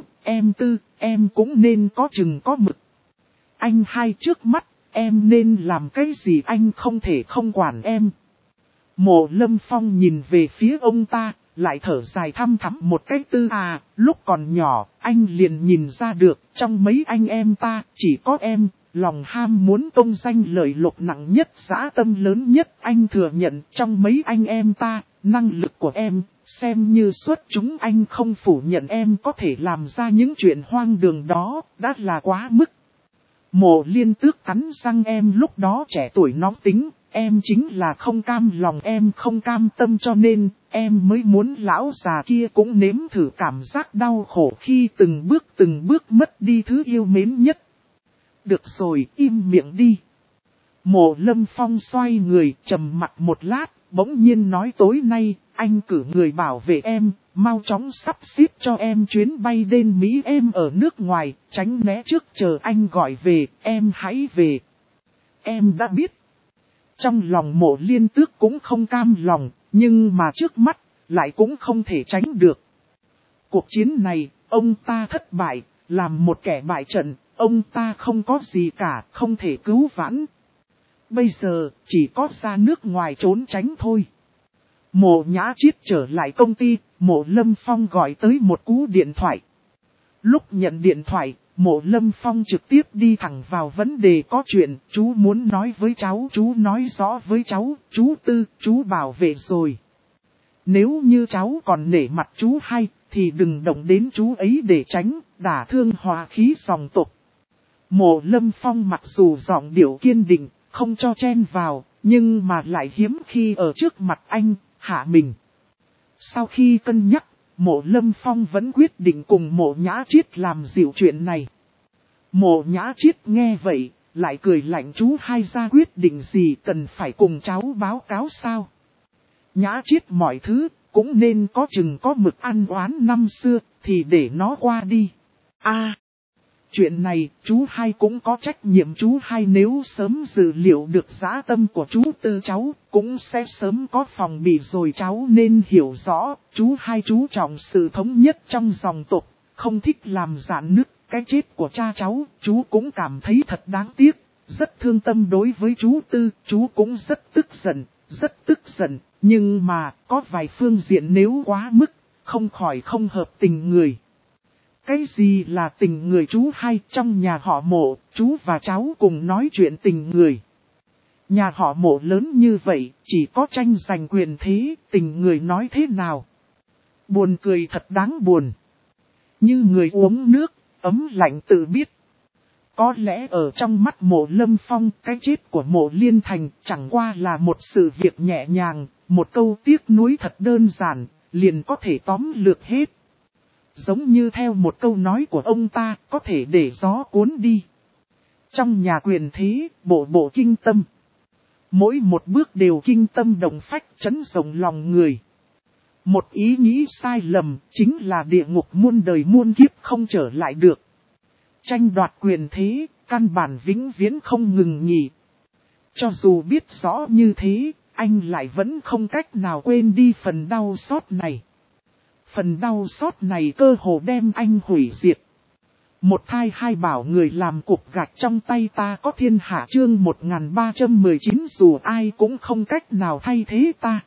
em cũng nên có chừng có mực. Anh hai trước mắt. Em nên làm cái gì anh không thể không quản em. Mộ Lâm Phong nhìn về phía ông ta, lại thở dài thăm thẳm một cái lúc còn nhỏ, anh liền nhìn ra được, trong mấy anh em ta, chỉ có em, lòng ham muốn công danh lợi lộc nặng nhất, dã tâm lớn nhất, anh thừa nhận trong mấy anh em ta, năng lực của em, xem như xuất chúng anh không phủ nhận em có thể làm ra những chuyện hoang đường đó, đã là quá mức. Mộ Liên Tước cắn răng em lúc đó trẻ tuổi nóng tính, em chính là không cam lòng em không cam tâm cho nên, em mới muốn lão già kia cũng nếm thử cảm giác đau khổ khi từng bước mất đi thứ yêu mến nhất. Được rồi, im miệng đi. Mộ Lâm Phong xoay người, trầm mặt một lát, bỗng nhiên nói tối nay, anh cử người bảo vệ em, mau chóng sắp xếp cho em chuyến bay đến Mỹ em ở nước ngoài, tránh né trước chờ anh gọi về, em hãy về. Em đã biết. Trong lòng Mộ Liên Tước cũng không cam lòng, nhưng mà trước mắt, lại cũng không thể tránh được. Cuộc chiến này, ông ta thất bại, làm một kẻ bại trận, ông ta không có gì cả, không thể cứu vãn. Bây giờ, chỉ có ra nước ngoài trốn tránh thôi. Mộ Nhã Chiết trở lại công ty, Mộ Lâm Phong gọi tới một cú điện thoại. Lúc nhận điện thoại, Mộ Lâm Phong trực tiếp đi thẳng vào vấn đề có chuyện, chú muốn nói với cháu, chú nói rõ với cháu, chú Tư, chú bảo vệ rồi. Nếu như cháu còn nể mặt chú hai, thì đừng động đến chú ấy để tránh, đả thương hòa khí dòng tộc. Mộ Lâm Phong mặc dù giọng điệu kiên định, không cho chen vào, nhưng mà lại hiếm khi ở trước mặt anh, hạ mình. Sau khi cân nhắc, Mộ Lâm Phong vẫn quyết định cùng Mộ Nhã Chiết làm dịu chuyện này. Mộ Nhã Chiết nghe vậy, lại cười lạnh chú hai ra quyết định gì cần phải cùng cháu báo cáo sao. Nhã Chiết mọi thứ, cũng nên có chừng có mực ăn oán năm xưa, thì để nó qua đi. Chuyện này, chú hai cũng có trách nhiệm chú hai nếu sớm dự liệu được dã tâm của chú Tư cháu, cũng sẽ sớm có phòng bị rồi cháu nên hiểu rõ, chú hai chú trọng sự thống nhất trong dòng tộc, không thích làm rạn nứt, cái chết của cha cháu, chú cũng cảm thấy thật đáng tiếc, rất thương tâm đối với chú Tư, chú cũng rất tức giận, nhưng mà, có vài phương diện nếu quá mức, không khỏi không hợp tình người. Cái gì là tình người chú hai trong nhà họ Mộ, chú và cháu cùng nói chuyện tình người. Nhà họ Mộ lớn như vậy, chỉ có tranh giành quyền thế, tình người nói thế nào. Buồn cười thật đáng buồn. Như người uống nước, ấm lạnh tự biết. Có lẽ ở trong mắt Mộ Lâm Phong, cái chết của Mộ Liên Thành chẳng qua là một sự việc nhẹ nhàng, một câu tiếc nuối thật đơn giản, liền có thể tóm lược hết. giống như theo một câu nói của ông ta, có thể để gió cuốn đi. Trong nhà quyền thế, bộ bộ kinh tâm. Mỗi một bước đều kinh tâm động phách, chấn rộng lòng người. Một ý nghĩ sai lầm, chính là địa ngục muôn đời muôn kiếp không trở lại được. Tranh đoạt quyền thế, căn bản vĩnh viễn không ngừng nghỉ. Cho dù biết rõ như thế, anh lại vẫn không cách nào quên đi phần đau xót này. Phần đau xót này cơ hồ đem anh hủy diệt. Một thai hai bảo người làm cục gạch trong tay ta có thiên hạ chương 1319 dù ai cũng không cách nào thay thế ta.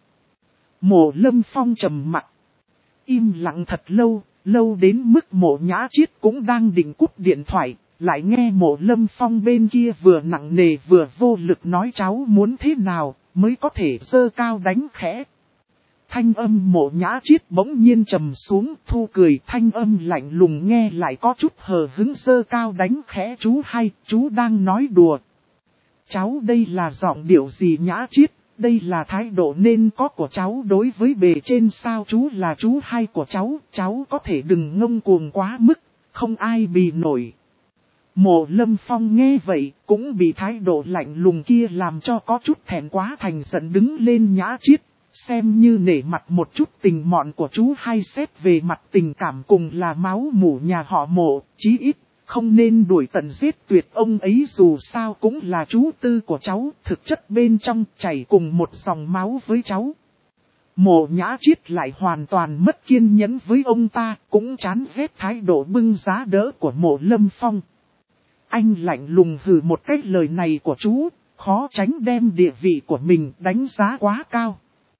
Mộ Lâm Phong trầm mặc, im lặng thật lâu, lâu đến mức Mộ Nhã Chiết cũng đang định cúp điện thoại, lại nghe Mộ Lâm Phong bên kia vừa nặng nề vừa vô lực nói cháu muốn thế nào mới có thể giơ cao đánh khẽ. Thanh âm Mộ Nhã Chiết bỗng nhiên trầm xuống, thu cười, thanh âm lạnh lùng nghe lại có chút hờ hững. Giơ cao đánh khẽ chú hay, chú đang nói đùa. Cháu đây là giọng điệu gì Nhã Chiết, đây là thái độ nên có của cháu đối với bề trên sao? Chú là chú hay của cháu có thể đừng ngông cuồng quá mức, không ai bì nổi. Mộ Lâm Phong nghe vậy, cũng bị thái độ lạnh lùng kia làm cho có chút thẹn quá thành giận, đứng lên. Nhã Chiết, xem như nể mặt một chút tình mọn của chú hay, xét về mặt tình cảm cùng là máu mủ nhà họ Mộ, chí ít, không nên đuổi tận giết tuyệt ông ấy, dù sao cũng là chú tư của cháu, thực chất bên trong chảy cùng một dòng máu với cháu. Mộ Nhã Chiết lại hoàn toàn mất kiên nhẫn với ông ta, cũng chán ghét thái độ bưng giá đỡ của Mộ Lâm Phong. Anh lạnh lùng hừ một cái lời này của chú, khó tránh đem địa vị của mình đánh giá quá cao.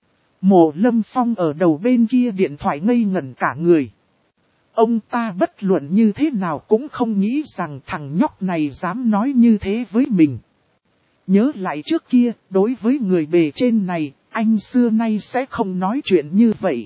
Mộ Lâm Phong ở đầu bên kia điện thoại ngây ngẩn cả người. Ông ta bất luận như thế nào cũng không nghĩ rằng thằng nhóc này dám nói như thế với mình. Nhớ lại trước kia, đối với người bề trên này, anh xưa nay sẽ không nói chuyện như vậy.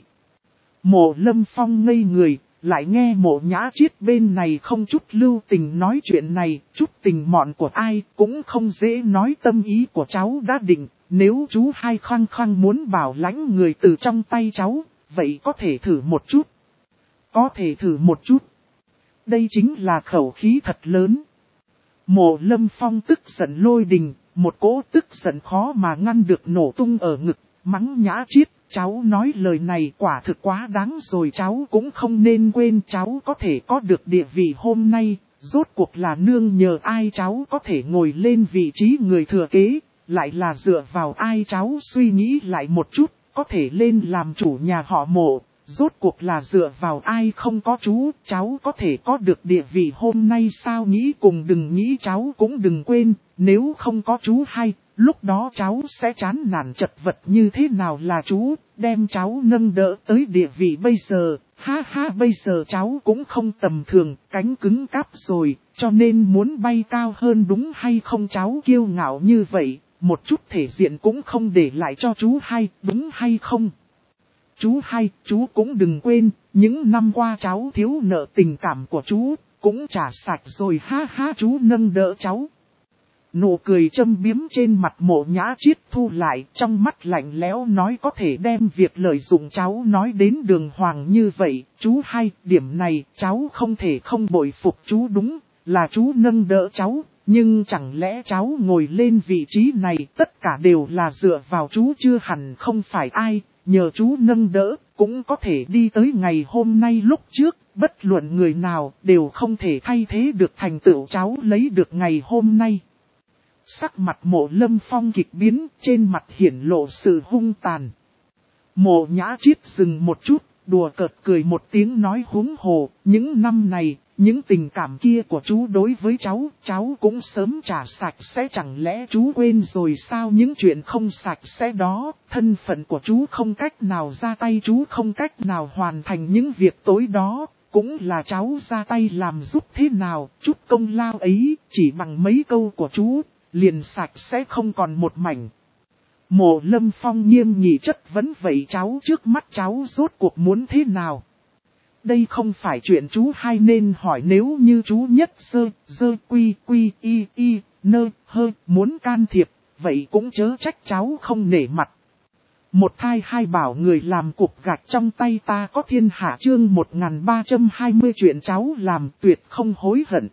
Mộ Lâm Phong ngây người, lại nghe Mộ Nhã Chiết bên này không chút lưu tình nói chuyện này, chút tình mọn của ai cũng không dễ nói. Tâm ý của cháu đã định, nếu chú hai khăng khăng muốn bảo lãnh người từ trong tay cháu, vậy có thể thử một chút. Có thể thử một chút. Đây chính là khẩu khí thật lớn. Mộ Lâm Phong tức giận lôi đình, một cỗ tức giận khó mà ngăn được nổ tung ở ngực, mắng Nhã Chiết, cháu nói lời này quả thực quá đáng rồi, cháu cũng không nên quên cháu có thể có được địa vị hôm nay, rốt cuộc là nương nhờ ai cháu có thể ngồi lên vị trí người thừa kế, lại là dựa vào ai cháu suy nghĩ lại một chút, có thể lên làm chủ nhà họ Mộ. Rốt cuộc là dựa vào ai? Không có chú, cháu có thể có được địa vị hôm nay sao? Nghĩ cùng đừng nghĩ, cháu cũng đừng quên, nếu không có chú hay, lúc đó cháu sẽ chán nản chật vật như thế nào là chú, đem cháu nâng đỡ tới địa vị bây giờ. Ha ha, bây giờ cháu cũng không tầm thường, cánh cứng cáp rồi, cho nên muốn bay cao hơn đúng hay không? Cháu kiêu ngạo như vậy, một chút thể diện cũng không để lại cho chú hay, đúng hay không? Chú hay, chú cũng đừng quên, những năm qua cháu thiếu nợ tình cảm của chú, cũng trả sạch rồi. Ha ha, chú nâng đỡ cháu. Nụ cười châm biếm trên mặt Mộ Nhã Chiết thu lại, trong mắt lạnh lẽo nói có thể đem việc lợi dụng cháu nói đến đường hoàng như vậy. Chú hay, điểm này cháu không thể không bội phục chú, đúng là chú nâng đỡ cháu. Nhưng chẳng lẽ cháu ngồi lên vị trí này tất cả đều là dựa vào chú? Chưa hẳn, không phải ai nhờ chú nâng đỡ cũng có thể đi tới ngày hôm nay. Lúc trước, bất luận người nào đều không thể thay thế được thành tựu cháu lấy được ngày hôm nay. Sắc mặt Mộ Lâm Phong kịch biến, trên mặt hiển lộ sự hung tàn. Mộ Nhã Chiết dừng một chút, đùa cợt cười một tiếng nói huống hồ, những năm này, những tình cảm kia của chú đối với cháu cũng sớm trả sạch sẽ, chẳng lẽ chú quên rồi sao? Những chuyện không sạch sẽ đó, thân phận của chú không cách nào ra tay, chú không cách nào hoàn thành những việc tối đó, cũng là cháu ra tay làm giúp thế nào, chút công lao ấy, chỉ bằng mấy câu của chú, liền sạch sẽ không còn một mảnh. Mộ Lâm Phong nghiêm nghị chất vấn, vậy cháu trước mắt cháu rốt cuộc muốn thế nào? Đây không phải chuyện chú hai nên hỏi, nếu như chú nhất dơ quy nơ hơ muốn can thiệp, vậy cũng chớ trách cháu không nể mặt. Một thai hai bảo người làm cục gạch trong tay ta có thiên hạ chương 1320 chuyện cháu làm tuyệt không hối hận.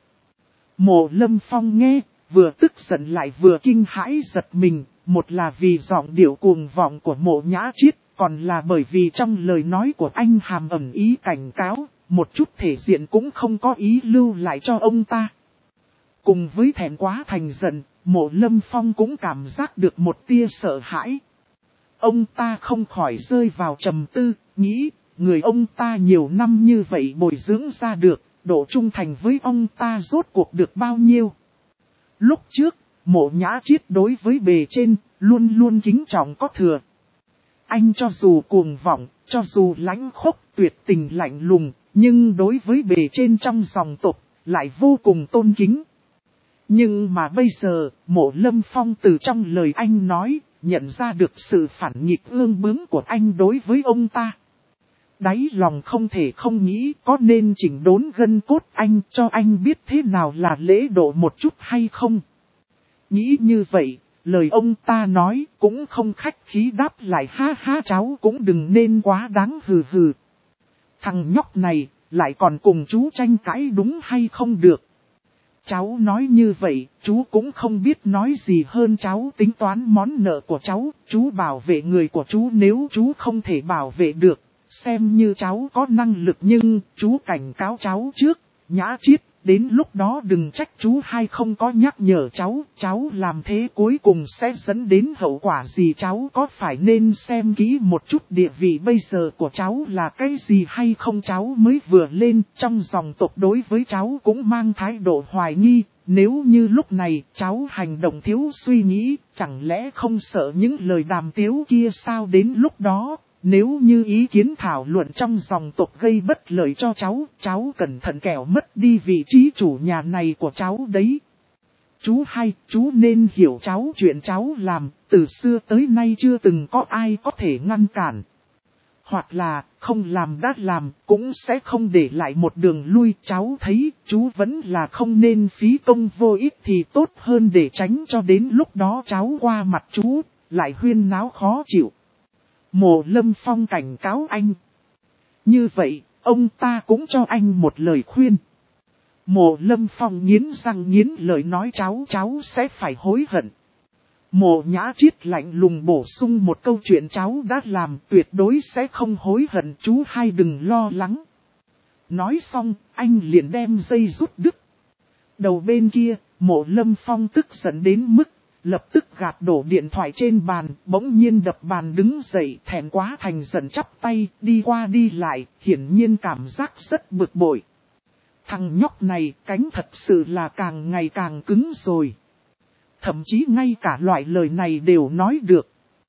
Mộ Lâm Phong nghe, vừa tức giận lại vừa kinh hãi giật mình, một là vì giọng điệu cuồng vọng của Mộ Nhã Chiết, còn là bởi vì trong lời nói của anh hàm ẩn ý cảnh cáo, một chút thể diện cũng không có ý lưu lại cho ông ta. Cùng với thẹn quá thành giận, Mộ Lâm Phong cũng cảm giác được một tia sợ hãi. Ông ta không khỏi rơi vào trầm tư, nghĩ, người ông ta nhiều năm như vậy bồi dưỡng ra được, độ trung thành với ông ta rốt cuộc được bao nhiêu. Lúc trước, Mộ Nhã Chiết đối với bề trên, luôn luôn kính trọng có thừa. Anh cho dù cuồng vọng, cho dù lãnh khốc tuyệt tình lạnh lùng, nhưng đối với bề trên trong dòng tộc, lại vô cùng tôn kính. Nhưng mà bây giờ, Mộ Lâm Phong từ trong lời anh nói, nhận ra được sự phản nghịch ương bướng của anh đối với ông ta. Đáy lòng không thể không nghĩ có nên chỉnh đốn gân cốt anh cho anh biết thế nào là lễ độ một chút hay không. Nghĩ như vậy, lời ông ta nói cũng không khách khí đáp lại ha ha cháu cũng đừng nên quá đáng hừ hừ. Thằng nhóc này lại còn cùng chú tranh cãi đúng hay không được. Cháu nói như vậy, chú cũng không biết nói gì hơn cháu tính toán món nợ của cháu, chú bảo vệ người của chú nếu chú không thể bảo vệ được, xem như cháu có năng lực nhưng chú cảnh cáo cháu trước, Nhã Chiết, đến lúc đó đừng trách chú hay không có nhắc nhở cháu làm thế cuối cùng sẽ dẫn đến hậu quả gì cháu có phải nên xem kỹ một chút địa vị bây giờ của cháu là cái gì hay không cháu mới vừa lên trong dòng tộc đối với cháu cũng mang thái độ hoài nghi, nếu như lúc này cháu hành động thiếu suy nghĩ, chẳng lẽ không sợ những lời đàm tiếu kia sao đến lúc đó. Nếu như ý kiến thảo luận trong dòng tộc gây bất lợi cho cháu cẩn thận kẻo mất đi vị trí chủ nhà này của cháu đấy. Chú nên hiểu cháu chuyện cháu làm, từ xưa tới nay chưa từng có ai có thể ngăn cản. Hoặc là, không làm đã làm, cũng sẽ không để lại một đường lui. Cháu thấy, chú vẫn là không nên phí công vô ích thì tốt hơn để tránh cho đến lúc đó cháu qua mặt chú, lại huyên náo khó chịu. Mộ Lâm Phong cảnh cáo anh. Như vậy, ông ta cũng cho anh một lời khuyên. Mộ Lâm Phong nghiến răng nghiến lợi nói cháu sẽ phải hối hận. Mộ Nhã Chiết lạnh lùng bổ sung một câu chuyện cháu đã làm tuyệt đối sẽ không hối hận chú hai đừng lo lắng. Nói xong, anh liền đem dây rút đứt. Đầu bên kia, Mộ Lâm Phong tức giận đến mức lập tức gạt đổ điện thoại trên bàn, bỗng nhiên đập bàn đứng dậy thẹn quá thành giận chắp tay, đi qua đi lại, hiển nhiên cảm giác rất bực bội. Thằng nhóc này cánh thật sự là càng ngày càng cứng rồi. Thậm chí ngay cả loại lời này đều nói được.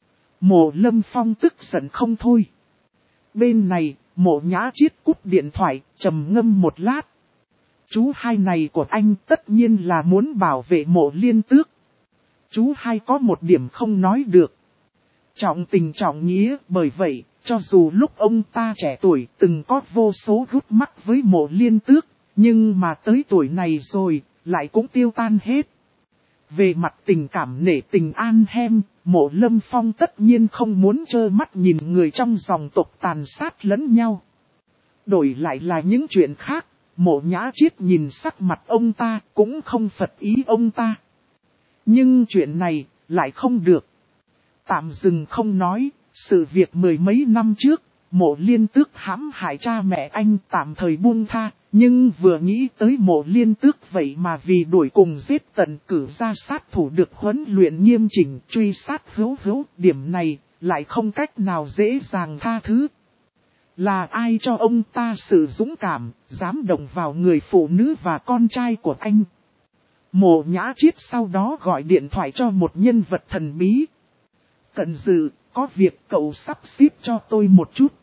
Mộ Lâm Phong tức giận không thôi. Bên này, Mộ Nhã Chiết cúp điện thoại, trầm ngâm một lát. Chú hai này của anh tất nhiên là muốn bảo vệ Mộ Liên Tước. Chú hai có một điểm không nói được. Trọng tình trọng nghĩa, bởi vậy, cho dù lúc ông ta trẻ tuổi từng có vô số gút mắc với Mộ Liên Tước, nhưng mà tới tuổi này rồi, lại cũng tiêu tan hết. Về mặt tình cảm nể tình an hem, Mộ Lâm Phong tất nhiên không muốn trơ mắt nhìn người trong dòng tộc tàn sát lẫn nhau. Đổi lại là những chuyện khác, Mộ Nhã Chiết nhìn sắc mặt ông ta cũng không phật ý ông ta. Nhưng chuyện này lại không được. Tạm dừng không nói, sự việc mười mấy năm trước, Mộ Liên Tước hãm hại cha mẹ anh tạm thời buông tha, nhưng vừa nghĩ tới Mộ Liên Tước vậy mà vì đuổi cùng giết tận cử ra sát thủ được huấn luyện nghiêm chỉnh truy sát hữu, điểm này lại không cách nào dễ dàng tha thứ. Là ai cho ông ta sự dũng cảm, dám động vào người phụ nữ và con trai của anh? Mộ Nhã Chiết sau đó gọi điện thoại cho một nhân vật thần bí. Cận Dự, có việc cậu sắp xếp cho tôi một chút.